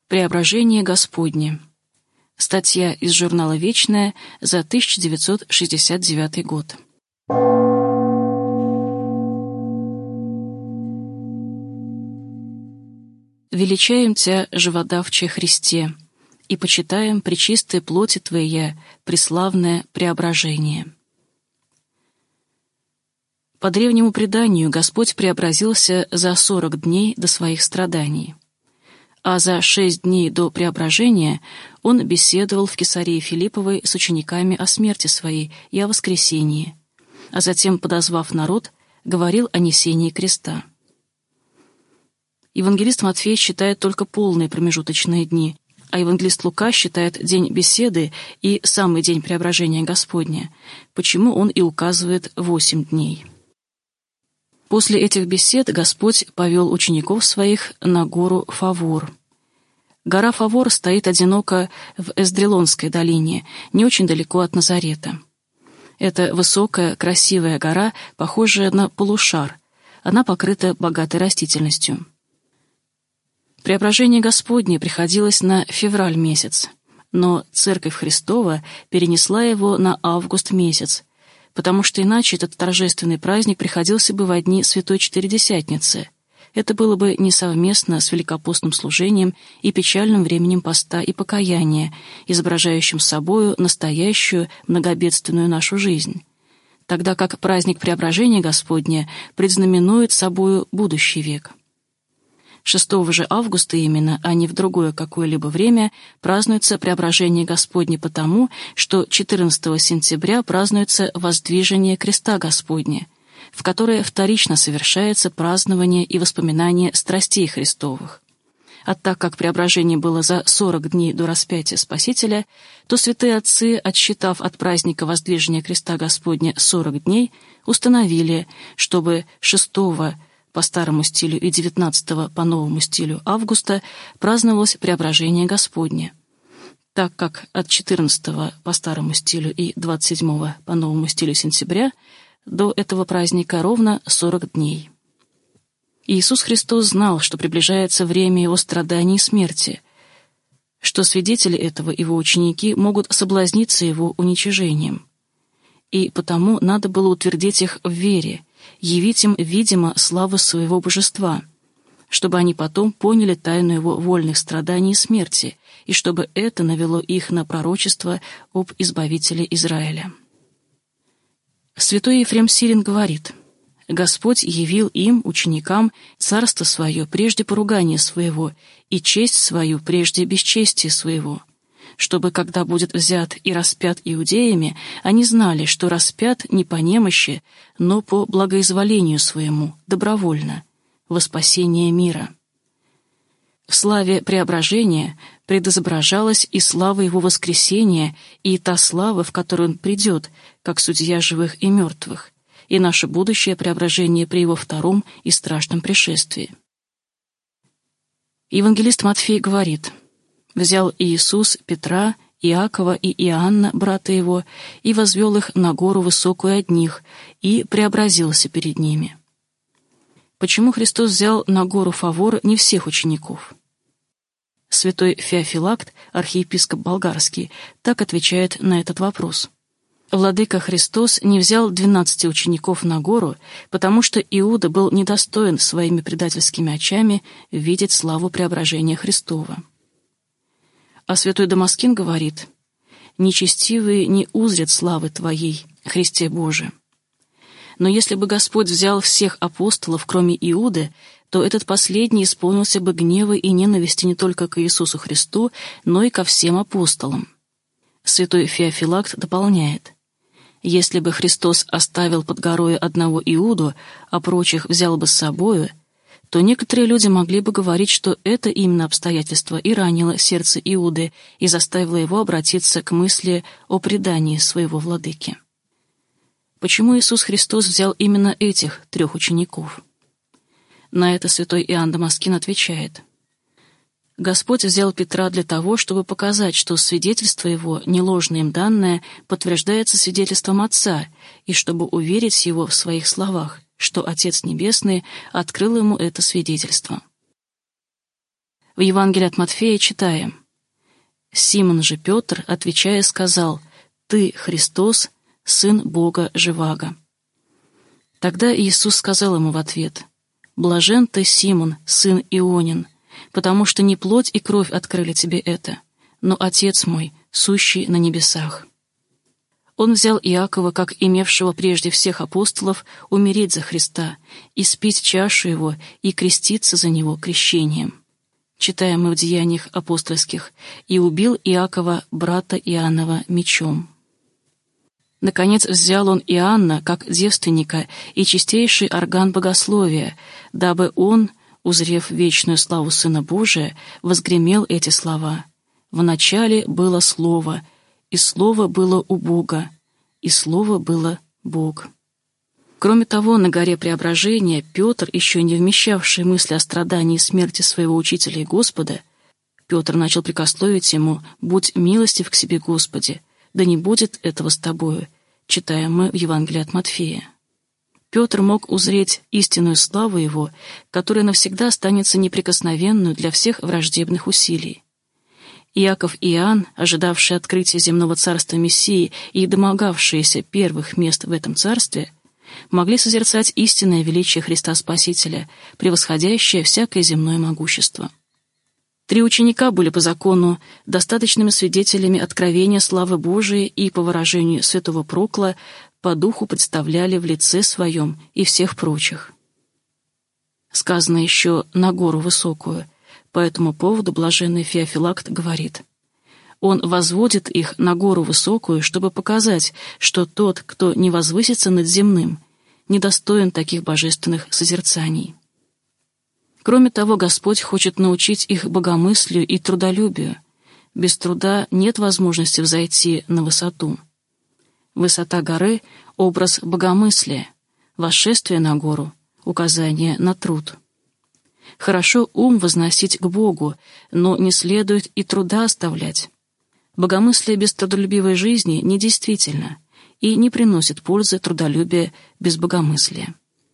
Преображение Господне. Статья из журнала «Вечное» за 1969 год. Величаем Тя, живодавче Христе, и почитаем пречистой плоти Твоя преславное преображение. По древнему преданию Господь преобразился за 40 дней до своих страданий, а за 6 дней до преображения Он беседовал в Кесарии Филипповой с учениками о смерти Своей и о воскресении, а затем, подозвав народ, говорил о несении креста. Евангелист Матфей считает только полные промежуточные дни, а евангелист Лука считает день беседы и самый день преображения Господня, почему он и указывает 8 дней. После этих бесед Господь повел учеников своих на гору Фавор. Гора Фавор стоит одиноко в Эсдрелонской долине, не очень далеко от Назарета. Это высокая, красивая гора, похожая на полушар. Она покрыта богатой растительностью. Преображение Господне приходилось на февраль месяц, но Церковь Христова перенесла его на август месяц, потому что иначе этот торжественный праздник приходился бы во дни Святой Четыредесятницы. Это было бы несовместно с великопостным служением и печальным временем поста и покаяния, изображающим собою настоящую многобедственную нашу жизнь, тогда как праздник Преображения Господня предзнаменует собою будущий век. 6 же августа именно, а не в другое какое-либо время, празднуется Преображение Господне потому, что 14 сентября празднуется Воздвижение Креста Господня, в которое вторично совершается празднование и воспоминание страстей Христовых. А так как преображение было за 40 дней до распятия Спасителя, то святые отцы, отсчитав от праздника Воздвижения Креста Господня 40 дней, установили, чтобы 6 по старому стилю и 19 по новому стилю августа праздновалось Преображение Господне, так как от 14 по старому стилю и 27 по новому стилю сентября до этого праздника ровно 40 дней. Иисус Христос знал, что приближается время Его страданий и смерти, что свидетели этого, Его ученики, могут соблазниться Его уничижением, и потому надо было утвердить их в вере, явить им, видимо, славу своего божества, чтобы они потом поняли тайну Его вольных страданий и смерти, и чтобы это навело их на пророчество об Избавителе Израиля. Святой Ефрем Сирин говорит: «Господь явил им, ученикам, царство свое прежде поругания своего и честь свою прежде бесчестия своего, чтобы, когда будет взят и распят иудеями, они знали, что распят не по немощи, но по благоизволению своему, добровольно, во спасение мира». В славе преображения предизображалась и слава Его воскресения, и та слава, в которую Он придет, как судья живых и мертвых, и наше будущее преображение при Его втором и страшном пришествии. Евангелист Матфей говорит: «Взял Иисус Петра, Иакова и Иоанна, брата его, и возвел их на гору высокую одних, и преобразился перед ними». Почему Христос взял на гору Фавор не всех учеников? Святой Феофилакт, архиепископ болгарский, так отвечает на этот вопрос: «Владыка Христос не взял 12 учеников на гору, потому что Иуда был недостоин своими предательскими очами видеть славу преображения Христова». А святой Дамаскин говорит: «Нечестивые не узрят славы Твоей, Христе Боже». Но если бы Господь взял всех апостолов, кроме Иуды, то этот последний исполнился бы гнева и ненависти не только к Иисусу Христу, но и ко всем апостолам. Святой Феофилакт дополняет: «Если бы Христос оставил под горою одного Иуду, а прочих взял бы с собою, то некоторые люди могли бы говорить, что это именно обстоятельство и ранило сердце Иуды и заставило его обратиться к мысли о предании своего владыки». Почему Иисус Христос взял именно этих 3 учеников? На это святой Иоанн Дамаскин отвечает: «Господь взял Петра для того, чтобы показать, что свидетельство его, не ложное им данное, подтверждается свидетельством Отца, и чтобы уверить его в своих словах, что Отец Небесный открыл ему это свидетельство». В Евангелии от Матфея читаем: «Симон же Петр, отвечая, сказал: Ты, Христос, Сын Бога Живаго». Тогда Иисус сказал ему в ответ: «Блажен ты, Симон, сын Ионин, потому что не плоть и кровь открыли тебе это, но Отец мой, сущий на небесах». Он взял Иакова, как имевшего прежде всех апостолов, умереть за Христа, испить чашу его и креститься за него крещением. Читаем мы в Деяниях апостольских: «И убил Иакова, брата Иоаннова, мечом». Наконец взял он Иоанна, как девственника и чистейший орган богословия, дабы он, узрев вечную славу Сына Божия, возгремел эти слова: «Вначале было Слово, и Слово было у Бога, и Слово было Бог». Кроме того, на горе Преображения Петр, еще не вмещавший мысли о страдании и смерти своего Учителя и Господа, Петр начал прикословить ему: «Будь милостив к себе, Господи, да не будет этого с тобою», читаем мы в Евангелии от Матфея. Петр мог узреть истинную славу его, которая навсегда останется неприкосновенную для всех враждебных усилий. Иаков и Иоанн, ожидавшие открытия земного царства Мессии и домогавшиеся первых мест в этом царстве, могли созерцать истинное величие Христа Спасителя, превосходящее всякое земное могущество. 3 ученика были по закону достаточными свидетелями откровения славы Божией и, по выражению святого Прокла, по духу представляли в лице своем и всех прочих. Сказано еще «на гору высокую». По этому поводу блаженный Феофилакт говорит: «Он возводит их на гору высокую, чтобы показать, что тот, кто не возвысится над земным, недостоин таких божественных созерцаний». Кроме того, Господь хочет научить их богомыслию и трудолюбию. Без труда нет возможности взойти на высоту. Высота горы — образ богомыслия, восшествие на гору — указание на труд. Хорошо ум возносить к Богу, но не следует и труда оставлять. Богомыслие без трудолюбивой жизни недействительно и не приносит пользы трудолюбия без богомыслия.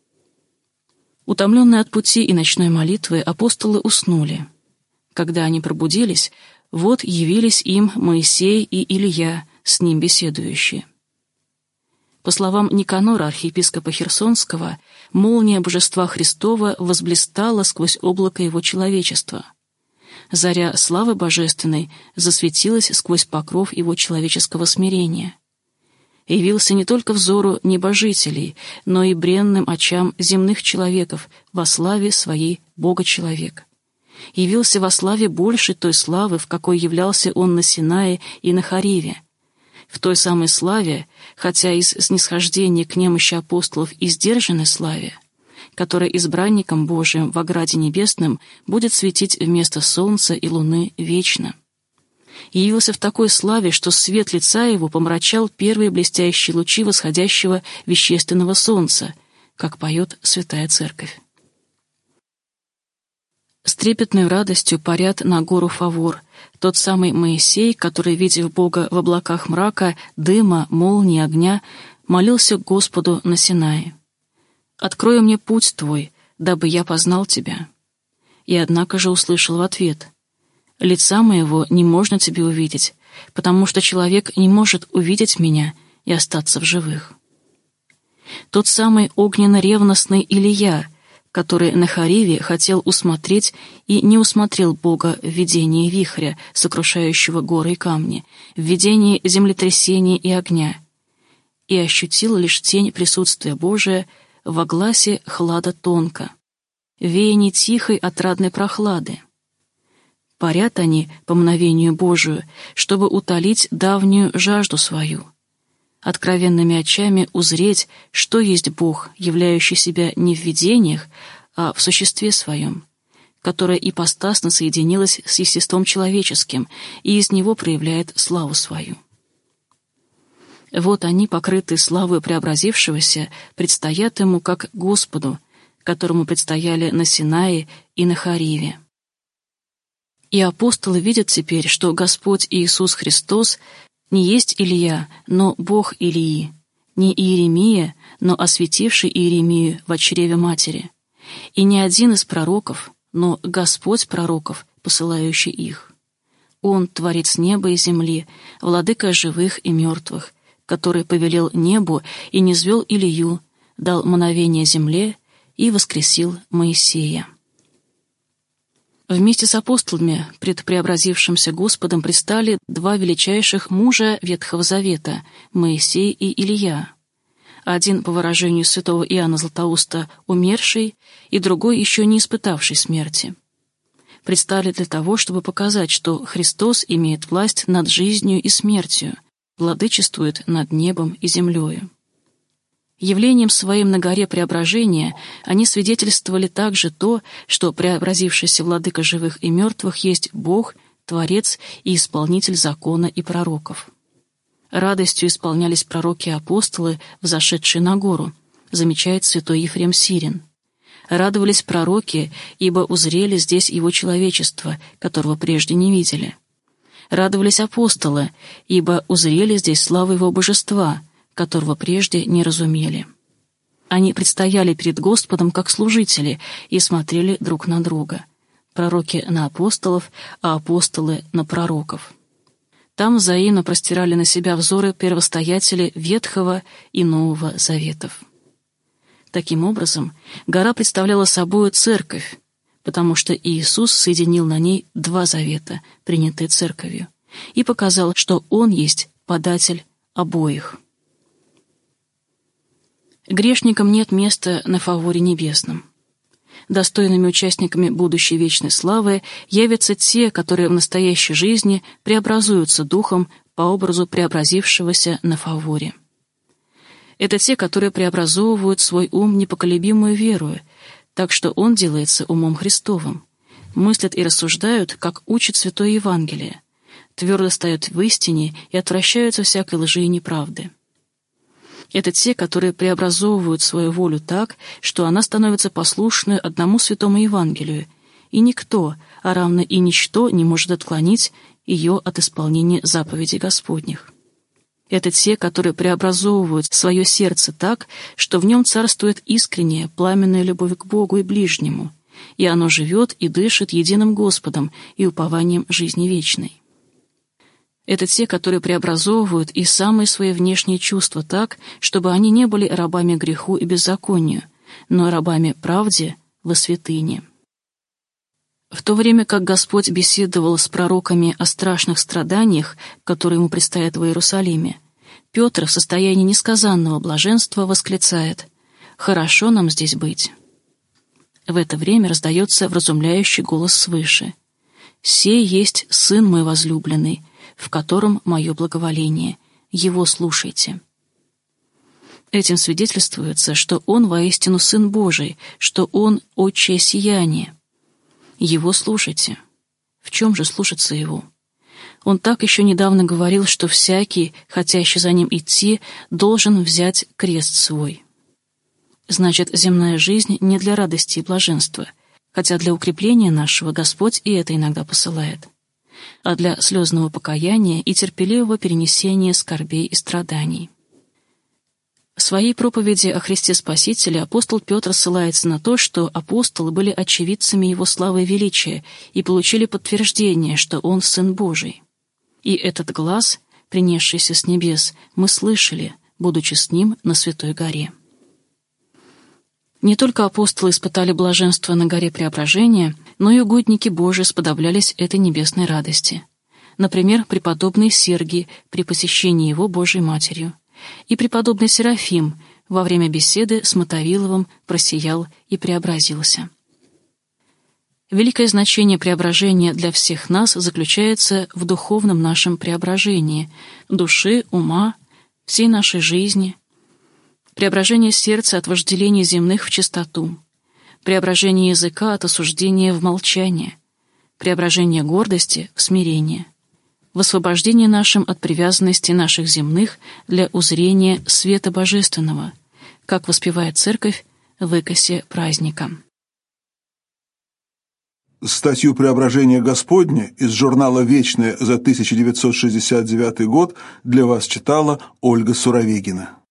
Утомленные от пути и ночной молитвы, апостолы уснули. Когда они пробудились, вот явились им Моисей и Илия, с ним беседующие. По словам Никанора, архиепископа Херсонского, молния божества Христова возблистала сквозь облако его человечества. Заря славы божественной засветилась сквозь покров его человеческого смирения. Явился не только взору небожителей, но и бренным очам земных человеков во славе своей Бога-человека. Явился во славе большей той славы, в какой являлся он на Синае и на Хориве. В той самой славе, хотя из снисхождения к немощи апостолов и сдержанной славе, которая избранником Божиим в ограде небесном будет светить вместо солнца и луны вечно. И явился в такой славе, что свет лица его помрачал первые блестящие лучи восходящего вещественного солнца, как поет Святая Церковь. С трепетной радостью парят на гору Фавор тот самый Моисей, который, видев Бога в облаках мрака, дыма, молнии, огня, молился Господу на Синае: «Открой мне путь Твой, дабы я познал Тебя». И однако же услышал в ответ: «Лица моего не можно тебе увидеть, потому что человек не может увидеть меня и остаться в живых». Тот самый огненно-ревностный Илия, который на Хориве хотел усмотреть и не усмотрел Бога в видении вихря, сокрушающего горы и камни, в видении землетрясения и огня, и ощутил лишь тень присутствия Божия во гласе хлада тонко, веяние тихой отрадной прохлады. Парят они по мгновению Божию, чтобы утолить давнюю жажду свою, откровенными очами узреть, что есть Бог, являющий себя не в видениях, а в существе своем, которое ипостасно соединилось с естеством человеческим и из него проявляет славу свою. Вот они, покрытые славой преобразившегося, предстоят ему как Господу, которому предстояли на Синае и на Хориве. И апостолы видят теперь, что Господь Иисус Христос не есть Илия, но Бог Илии, не Иеремия, но осветивший Иеремию во чреве матери, и не один из пророков, но Господь пророков, посылающий их. Он, Творец неба и земли, владыка живых и мертвых, который повелел небу и низвел Илью, дал мановение земле и воскресил Моисея. Вместе с апостолами, пред преобразившимся Господом, предстали два величайших мужа Ветхого Завета — Моисей и Илия. Один, по выражению святого Иоанна Златоуста, умерший, и другой, еще не испытавший смерти. Предстали для того, чтобы показать, что Христос имеет власть над жизнью и смертью, владычествует над небом и землею. Явлением своим на горе Преображения они свидетельствовали также то, что преобразившийся владыка живых и мертвых есть Бог, Творец и исполнитель закона и пророков. Радостью исполнялись пророки и апостолы, взошедшие на гору, замечает святой Ефрем Сирин. Радовались пророки, ибо узрели здесь его человечество, которого прежде не видели. Радовались апостолы, ибо узрели здесь славу его божества, которого прежде не разумели. Они предстояли перед Господом как служители и смотрели друг на друга. Пророки на апостолов, а апостолы на пророков. Там взаимно простирали на себя взоры первостоятели Ветхого и Нового Заветов. Таким образом, гора представляла собою церковь, потому что Иисус соединил на ней два завета, принятые церковью, и показал, что Он есть податель обоих. Грешникам нет места на фаворе небесном. Достойными участниками будущей вечной славы явятся те, которые в настоящей жизни преобразуются духом по образу преобразившегося на фаворе. Это те, которые преобразовывают свой ум непоколебимую верою, так что он делается умом Христовым, мыслят и рассуждают, как учит Святое Евангелие, твердо стоят в истине и отвращаются всякой лжи и неправды. Это те, которые преобразовывают свою волю так, что она становится послушной одному Святому Евангелию, и никто, а равно и ничто не может отклонить ее от исполнения заповедей Господних. Это те, которые преобразовывают свое сердце так, что в нем царствует искренняя, пламенная любовь к Богу и ближнему, и оно живет и дышит единым Господом и упованием жизни вечной. Это те, которые преобразовывают и самые свои внешние чувства так, чтобы они не были рабами греху и беззаконию, но рабами правде во святыне. В то время как Господь беседовал с пророками о страшных страданиях, которые ему предстоят в Иерусалиме, Петр в состоянии несказанного блаженства восклицает: «Хорошо нам здесь быть». В это время раздается вразумляющий голос свыше: «Сей есть Сын мой возлюбленный, в котором мое благоволение, его слушайте». Этим свидетельствуется, что Он воистину Сын Божий, что Он — отчее сияние. Его слушайте. В чем же слушаться Его? Он так еще недавно говорил, что всякий, хотящий за Ним идти, должен взять крест свой. Значит, земная жизнь не для радости и блаженства, хотя для укрепления нашего Господь и это иногда посылает, а для слезного покаяния и терпеливого перенесения скорбей и страданий. В своей проповеди о Христе Спасителе апостол Петр ссылается на то, что апостолы были очевидцами Его славы и величия и получили подтверждение, что Он Сын Божий. И этот глас, принесшийся с небес, мы слышали, будучи с Ним на Святой горе. Не только апостолы испытали блаженство на горе Преображения, но и угодники Божии сподоблялись этой небесной радости. Например, преподобный Сергий при посещении его Божией Матерью, и преподобный Серафим во время беседы с Мотовиловым просиял и преобразился. Великое значение преображения для всех нас заключается в духовном нашем преображении души, ума, всей нашей жизни, преображение сердца от вожделений земных в чистоту, преображение языка от осуждения в молчание, преображение гордости в смирение, в освобождение нашим от привязанности наших земных для узрения света божественного, как воспевает Церковь в икосе праздника. Статью «Преображение Господне» из журнала «Вечное» за 1969 год для вас читала Ольга Суровегина.